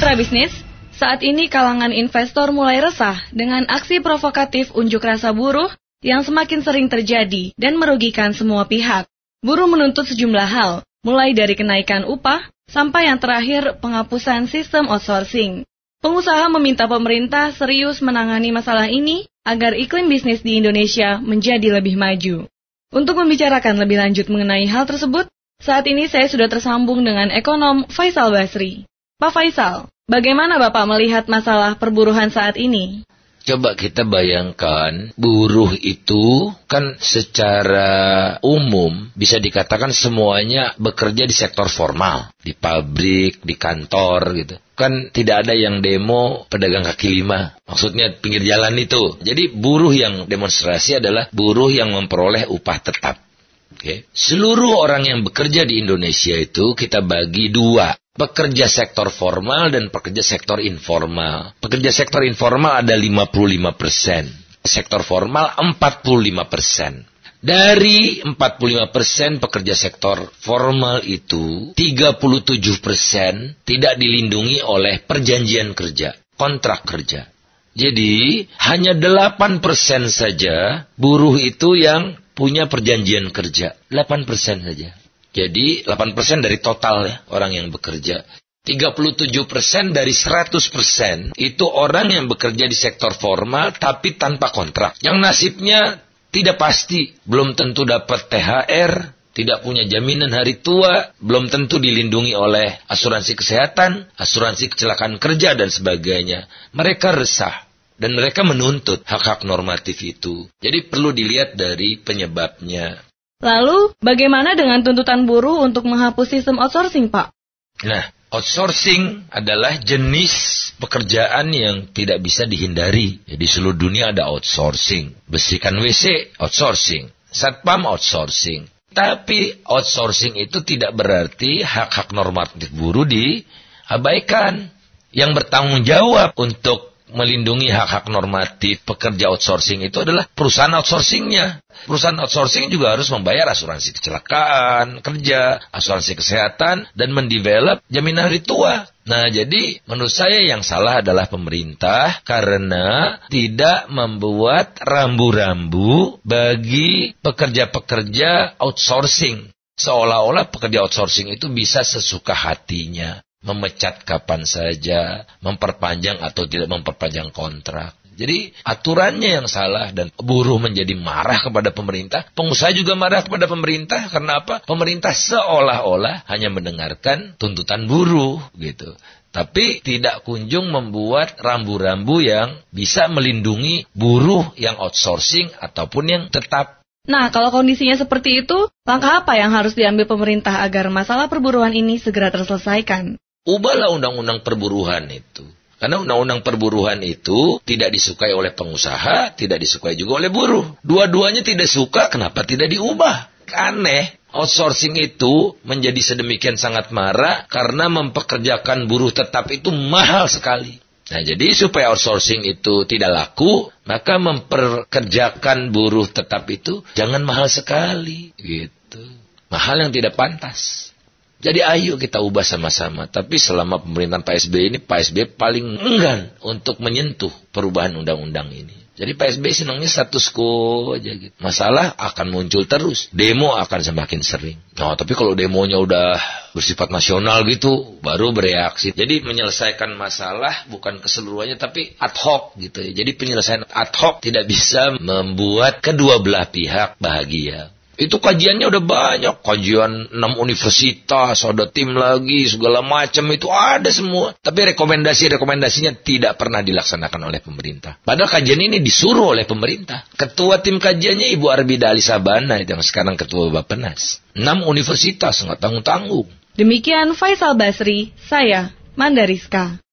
Mitra bisnis, saat ini kalangan investor mulai resah dengan aksi provokatif unjuk rasa buruh yang semakin sering terjadi dan merugikan semua pihak. Buruh menuntut sejumlah hal, mulai dari kenaikan upah sampai yang terakhir penghapusan sistem outsourcing. Pengusaha meminta pemerintah serius menangani masalah ini agar iklim bisnis di Indonesia menjadi lebih maju. Untuk membicarakan lebih lanjut mengenai hal tersebut, saat ini saya sudah tersambung dengan ekonom Faisal Basri. Pak Faisal, bagaimana Bapak melihat masalah perburuhan saat ini? Coba kita bayangkan, buruh itu kan secara umum bisa dikatakan semuanya bekerja di sektor formal, di pabrik, di kantor gitu. Kan tidak ada yang demo pedagang kaki lima, maksudnya pinggir jalan itu. Jadi buruh yang demonstrasi adalah buruh yang memperoleh upah tetap. Okay. Seluruh orang yang bekerja di Indonesia itu kita bagi dua. Pekerja sektor formal dan pekerja sektor informal. Pekerja sektor informal ada 55%. Sektor formal 45%. Dari 45% pekerja sektor formal itu, 37% tidak dilindungi oleh perjanjian kerja, kontrak kerja. Jadi, hanya 8% saja buruh itu yang punya perjanjian kerja. 8% saja. Jadi 8% dari total ya, orang yang bekerja. 37% dari 100% itu orang yang bekerja di sektor formal tapi tanpa kontrak. Yang nasibnya tidak pasti, belum tentu dapat THR, tidak punya jaminan hari tua, belum tentu dilindungi oleh asuransi kesehatan, asuransi kecelakaan kerja dan sebagainya. Mereka resah dan mereka menuntut hak-hak normatif itu. Jadi perlu dilihat dari penyebabnya. Lalu, bagaimana dengan tuntutan buruh untuk menghapus sistem outsourcing, Pak? Nah, outsourcing adalah jenis pekerjaan yang tidak bisa dihindari. Jadi seluruh dunia ada outsourcing. Bersihkan WC, outsourcing. Satpam, outsourcing. Tapi outsourcing itu tidak berarti hak-hak normatif buruh diabaikan. Yang bertanggung jawab untuk melindungi hak-hak normatif pekerja outsourcing itu adalah perusahaan outsourcingnya. Perusahaan outsourcing juga harus membayar asuransi kecelakaan kerja, asuransi kesehatan, dan mendevelop jaminan hari tua. Nah, jadi menurut saya yang salah adalah pemerintah karena tidak membuat rambu-rambu bagi pekerja-pekerja outsourcing. Seolah-olah pekerja outsourcing itu bisa sesuka hatinya. Memecat kapan saja, memperpanjang atau tidak memperpanjang kontrak. Jadi aturannya yang salah dan buruh menjadi marah kepada pemerintah. Pengusaha juga marah kepada pemerintah. Karena apa? Pemerintah seolah-olah hanya mendengarkan tuntutan buruh gitu. Tapi tidak kunjung membuat rambu-rambu yang bisa melindungi buruh yang outsourcing ataupun yang tetap. Nah, kalau kondisinya seperti itu, langkah apa yang harus diambil pemerintah agar masalah perburuhan ini segera terselesaikan? Ubahlah undang-undang perburuhan itu. Karena undang-undang perburuhan itu tidak disukai oleh pengusaha, tidak disukai juga oleh buruh. Dua-duanya tidak suka, kenapa tidak diubah? Aneh, outsourcing itu menjadi sedemikian sangat marah karena mempekerjakan buruh tetap itu mahal sekali. Nah, jadi supaya outsourcing itu tidak laku, maka memperkerjakan buruh tetap itu jangan mahal sekali, gitu. Mahal yang tidak pantas. Jadi ayo kita ubah sama-sama. Tapi selama pemerintahan Pak SBY ini, Pak SBY paling enggan untuk menyentuh perubahan undang-undang ini. Jadi Pak SBY senangnya status quo aja gitu. Masalah akan muncul terus. Demo akan semakin sering. Nah, tapi kalau demonya udah bersifat nasional gitu, baru bereaksi. Jadi menyelesaikan masalah bukan keseluruhannya, tapi ad hoc gitu ya. Jadi penyelesaian ad hoc tidak bisa membuat kedua belah pihak bahagia. Itu kajiannya udah banyak, kajian 6 universitas, ada tim lagi, segala macam itu ada semua. Tapi rekomendasinya tidak pernah dilaksanakan oleh pemerintah. Padahal kajian ini disuruh oleh pemerintah. Ketua tim kajiannya Ibu Arbida Alisabana, yang sekarang Ketua Bappenas. 6 universitas, nggak tanggung-tanggung. Demikian Faisal Basri, saya Mandariska.